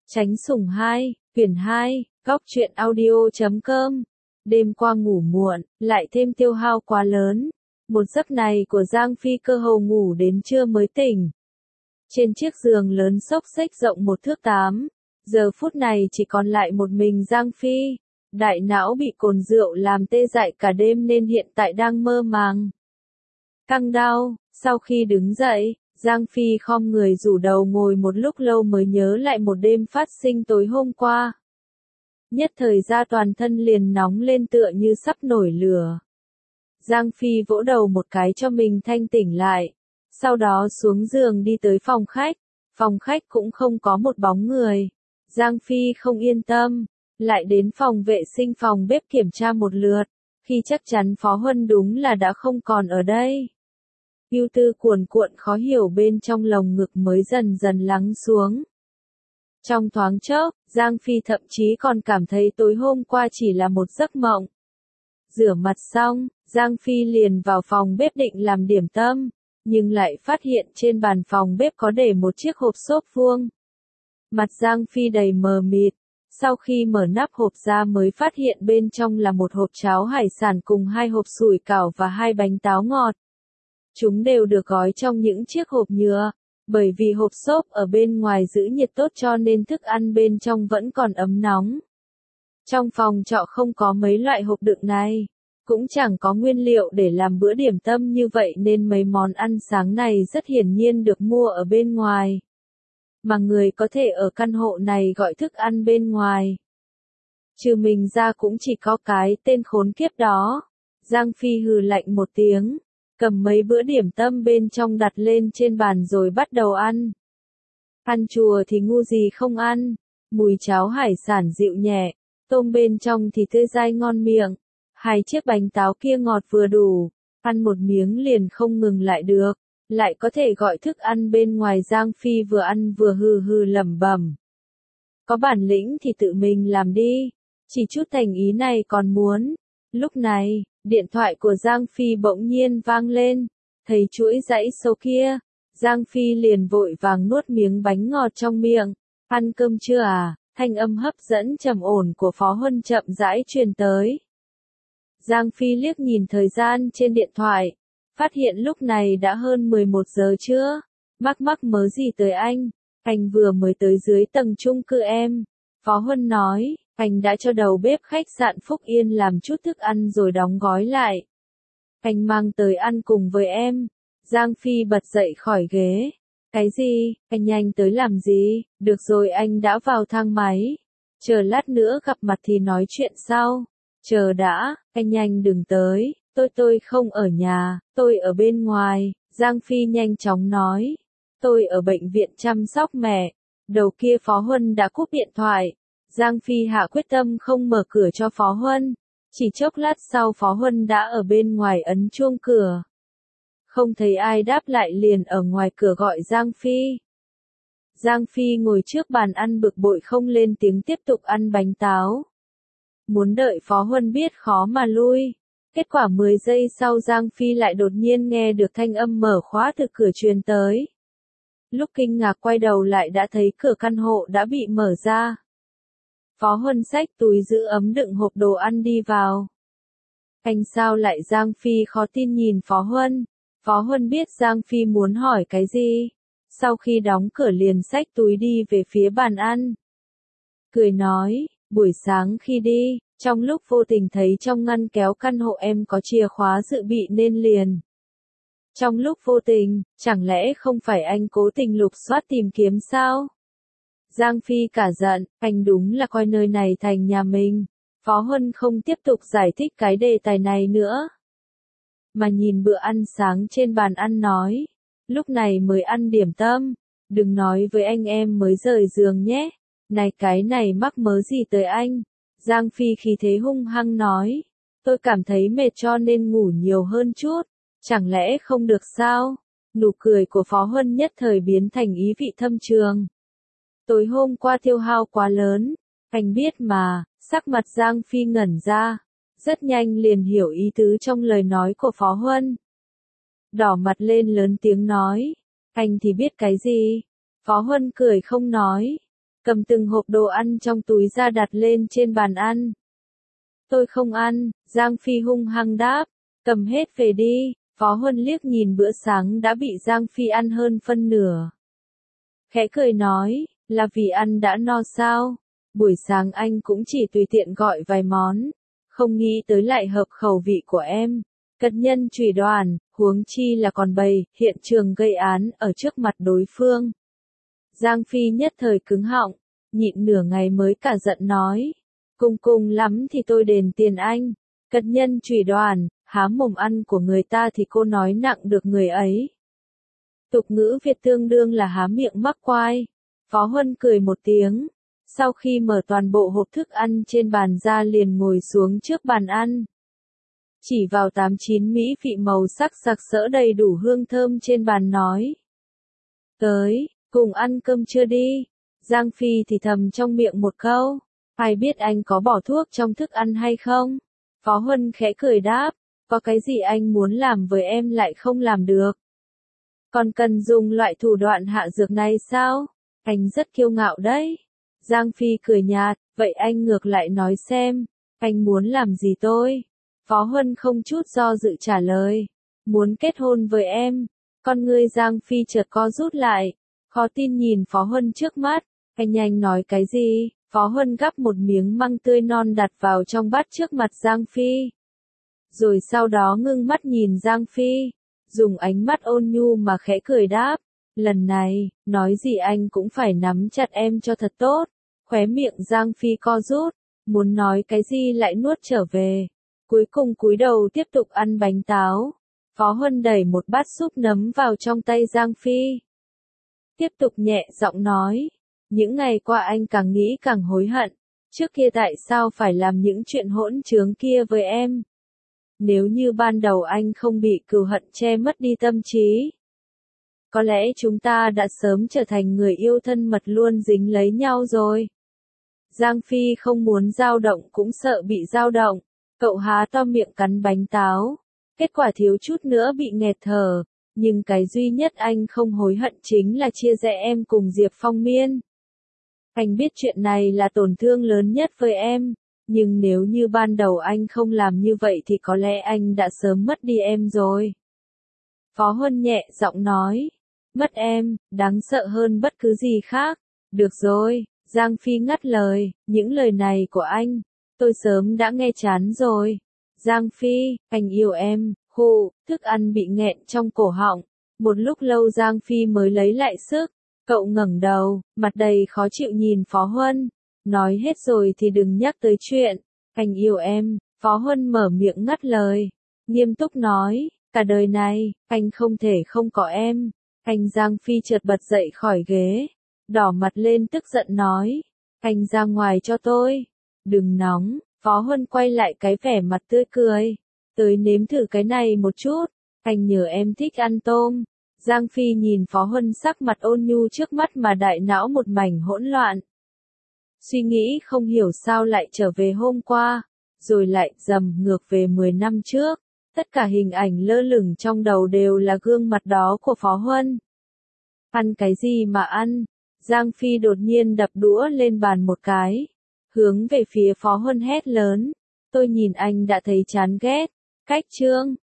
Tránh Sủng 2, quyển 2, góc truyện audio.com. Đêm qua ngủ muộn, lại thêm tiêu hao quá lớn. Một giấc này của Giang Phi cơ hồ ngủ đến trưa mới tỉnh. Trên chiếc giường lớn xốc xếch rộng 1 thước 8, giờ phút này chỉ còn lại một mình Giang Phi. Đại não bị cồn rượu làm tê dại cả đêm nên hiện tại đang mơ màng. Căng đau, sau khi đứng dậy, Giang Phi khom người rủ đầu ngồi một lúc lâu mới nhớ lại một đêm phát sinh tối hôm qua. Nhất thời ra toàn thân liền nóng lên tựa như sắp nổi lửa. Giang Phi vỗ đầu một cái cho mình thanh tỉnh lại. Sau đó xuống giường đi tới phòng khách. Phòng khách cũng không có một bóng người. Giang Phi không yên tâm. Lại đến phòng vệ sinh phòng bếp kiểm tra một lượt. Khi chắc chắn Phó Huân đúng là đã không còn ở đây. Ưu tư cuồn cuộn khó hiểu bên trong lồng ngực mới dần dần lắng xuống. Trong thoáng chốc, Giang Phi thậm chí còn cảm thấy tối hôm qua chỉ là một giấc mộng. Rửa mặt xong, Giang Phi liền vào phòng bếp định làm điểm tâm, nhưng lại phát hiện trên bàn phòng bếp có để một chiếc hộp xốp vuông. Mặt Giang Phi đầy mờ mịt, sau khi mở nắp hộp ra mới phát hiện bên trong là một hộp cháo hải sản cùng 2 hộp sủi cảo và 2 bánh táo ngọt. Chúng đều được gói trong những chiếc hộp nhựa, bởi vì hộp xốp ở bên ngoài giữ nhiệt tốt cho nên thức ăn bên trong vẫn còn ấm nóng. Trong phòng trọ không có mấy loại hộp đựng này, cũng chẳng có nguyên liệu để làm bữa điểm tâm như vậy nên mấy món ăn sáng này rất hiển nhiên được mua ở bên ngoài. Mà người có thể ở căn hộ này gọi thức ăn bên ngoài. Trừ mình ra cũng chỉ có cái tên khốn kiếp đó. Giang Phi hừ lạnh một tiếng, cầm mấy bữa điểm tâm bên trong đặt lên trên bàn rồi bắt đầu ăn. Ăn chùa thì ngu gì không ăn, mùi cháo hải sản dịu nhẹ, tôm bên trong thì tươi dai ngon miệng, 2 chiếc bánh táo kia ngọt vừa đủ, ăn một miếng liền không ngừng lại được, lại có thể gọi thức ăn bên ngoài. Giang Phi vừa ăn vừa hừ hừ lẩm bẩm. Có bản lĩnh thì tự mình làm đi, chỉ chút thành ý này còn muốn. Lúc này, điện thoại của Giang Phi bỗng nhiên vang lên, thấy chuỗi dãy số kia, Giang Phi liền vội vàng nuốt miếng bánh ngọt trong miệng. Ăn cơm chưa à? Thanh âm hấp dẫn trầm ổn của Phó Huân chậm rãi truyền tới. Giang Phi liếc nhìn thời gian trên điện thoại, phát hiện lúc này đã hơn 11 giờ trưa. Mắc mớ gì tới anh vừa mới tới dưới tầng chung cư em. Phó Huân nói, anh đã cho đầu bếp khách sạn Phúc Yên làm chút thức ăn rồi đóng gói lại. Anh mang tới ăn cùng với em. Giang Phi bật dậy khỏi ghế. Cái gì, anh nhanh tới làm gì, được rồi anh đã vào thang máy. Chờ lát nữa gặp mặt thì nói chuyện sau. Chờ đã, anh nhanh đừng tới, tôi không ở nhà, tôi ở bên ngoài. Giang Phi nhanh chóng nói. Tôi ở bệnh viện chăm sóc mẹ. Đầu kia Phó Huân đã cúp điện thoại. Giang Phi hạ quyết tâm không mở cửa cho Phó Huân. Chỉ chốc lát sau Phó Huân đã ở bên ngoài ấn chuông cửa. Không thấy ai đáp lại liền ở ngoài cửa gọi Giang Phi. Giang Phi ngồi trước bàn ăn bực bội không lên tiếng tiếp tục ăn bánh táo. Muốn đợi Phó Huân biết khó mà lui. Kết quả 10 giây sau Giang Phi lại đột nhiên nghe được thanh âm mở khóa từ cửa truyền tới. Lúc kinh ngạc quay đầu lại đã thấy cửa căn hộ đã bị mở ra. Phó Huân xách túi giữ ấm đựng hộp đồ ăn đi vào. Anh sao lại? Giang Phi khó tin nhìn Phó Huân. Phó Huân biết Giang Phi muốn hỏi cái gì. Sau khi đóng cửa liền xách túi đi về phía bàn ăn. Cười nói, buổi sáng khi đi, trong lúc vô tình thấy trong ngăn kéo căn hộ em có chìa khóa dự bị nên liền. Trong lúc vô tình, chẳng lẽ không phải anh cố tình lục soát tìm kiếm sao? Giang Phi cả giận, anh đúng là coi nơi này thành nhà mình. Phó Huân không tiếp tục giải thích cái đề tài này nữa. Mà nhìn bữa ăn sáng trên bàn ăn nói. Lúc này mới ăn điểm tâm. Đừng nói với anh em mới rời giường nhé. Này cái này mắc mớ gì tới anh? Giang Phi khí thế hung hăng nói. Tôi cảm thấy mệt cho nên ngủ nhiều hơn chút. Chẳng lẽ không được sao? Nụ cười của Phó Huân nhất thời biến thành ý vị thâm trường. Tối hôm qua tiêu hao quá lớn, anh biết mà. Sắc mặt Giang Phi ngẩn ra, rất nhanh liền hiểu ý tứ trong lời nói của Phó Huân. Đỏ mặt lên lớn tiếng nói, anh thì biết cái gì? Phó Huân cười không nói. cầm từng hộp đồ ăn trong túi ra đặt lên trên bàn ăn. Tôi không ăn, Giang Phi hung hăng đáp, cầm hết về đi. Phó Huân liếc nhìn bữa sáng đã bị Giang Phi ăn hơn phân nửa. Khẽ cười nói, là vì ăn đã no sao? Buổi sáng anh cũng chỉ tùy tiện gọi vài món, không nghĩ tới lại hợp khẩu vị của em. Cật nhân chửi đoàn, huống chi là còn bày, hiện trường gây án ở trước mặt đối phương. Giang Phi nhất thời cứng họng, nhịn nửa ngày mới cả giận nói. Cùng lắm thì tôi đền tiền anh. Cật nhân chửi đoàn, há mồm ăn của người ta thì cô nói nặng được người ấy. Tục ngữ Việt tương đương là há miệng mắc quai. Phó Huân cười một tiếng. Sau khi mở toàn bộ hộp thức ăn trên bàn ra liền ngồi xuống trước bàn ăn. Chỉ vào 8-9 mỹ vị màu sắc sặc sỡ đầy đủ hương thơm trên bàn nói. Tới, cùng ăn cơm chưa đi. Giang Phi thì thầm trong miệng một câu. Ai biết anh có bỏ thuốc trong thức ăn hay không? Phó Huân khẽ cười đáp. Có cái gì anh muốn làm với em lại không làm được? Còn cần dùng loại thủ đoạn hạ dược này sao? Anh rất kiêu ngạo đấy. Giang Phi cười nhạt, vậy anh ngược lại nói xem, anh muốn làm gì tôi? Phó Huân không chút do dự trả lời, muốn kết hôn với em. Con ngươi Giang Phi chợt co rút lại, khó tin nhìn Phó Huân trước mắt, anh nhanh nói cái gì? Phó Huân gắp một miếng măng tươi non đặt vào trong bát trước mặt Giang Phi. Rồi sau đó ngưng mắt nhìn Giang Phi, dùng ánh mắt ôn nhu mà khẽ cười đáp, lần này, nói gì anh cũng phải nắm chặt em cho thật tốt. Khóe miệng Giang Phi co rút, muốn nói cái gì lại nuốt trở về. Cuối cùng cúi đầu tiếp tục ăn bánh táo. Phó Huân đẩy một bát súp nấm vào trong tay Giang Phi. Tiếp tục nhẹ giọng nói, những ngày qua anh càng nghĩ càng hối hận. Trước kia tại sao phải làm những chuyện hỗn trướng kia với em? Nếu như ban đầu anh không bị cừu hận che mất đi tâm trí, có lẽ chúng ta đã sớm trở thành người yêu thân mật luôn dính lấy nhau rồi. Giang Phi không muốn dao động cũng sợ bị dao động. Cậu há to miệng cắn bánh táo. Kết quả thiếu chút nữa bị nghẹt thở. Nhưng cái duy nhất anh không hối hận chính là chia rẽ em cùng Diệp Phong Miên. Anh biết chuyện này là tổn thương lớn nhất với em. Nhưng nếu như ban đầu anh không làm như vậy thì có lẽ anh đã sớm mất đi em rồi. Phó Huân nhẹ giọng nói. Mất em, đáng sợ hơn bất cứ gì khác. Được rồi, Giang Phi ngắt lời, những lời này của anh, tôi sớm đã nghe chán rồi. Giang Phi, anh yêu em, khụ, thức ăn bị nghẹn trong cổ họng. Một lúc lâu Giang Phi mới lấy lại sức. Cậu ngẩng đầu, mặt đầy khó chịu nhìn Phó Huân. Nói hết rồi thì đừng nhắc tới chuyện. Anh yêu em. Phó Huân mở miệng ngắt lời. Nghiêm túc nói, cả đời này, anh không thể không có em. Anh Giang Phi chợt bật dậy khỏi ghế. Đỏ mặt lên tức giận nói. Anh ra ngoài cho tôi. Đừng nóng. Phó Huân quay lại cái vẻ mặt tươi cười. Tới nếm thử cái này một chút. Anh nhờ em thích ăn tôm. Giang Phi nhìn Phó Huân sắc mặt ôn nhu trước mắt mà đại não một mảnh hỗn loạn. Suy nghĩ không hiểu sao lại trở về hôm qua. Rồi lại dầm ngược về 10 năm trước. Tất cả hình ảnh lơ lửng trong đầu đều là gương mặt đó của Phó Huân. Ăn cái gì mà ăn? Giang Phi đột nhiên đập đũa lên bàn một cái. Hướng về phía Phó Huân hét lớn. Tôi nhìn anh đã thấy chán ghét. Cách chương.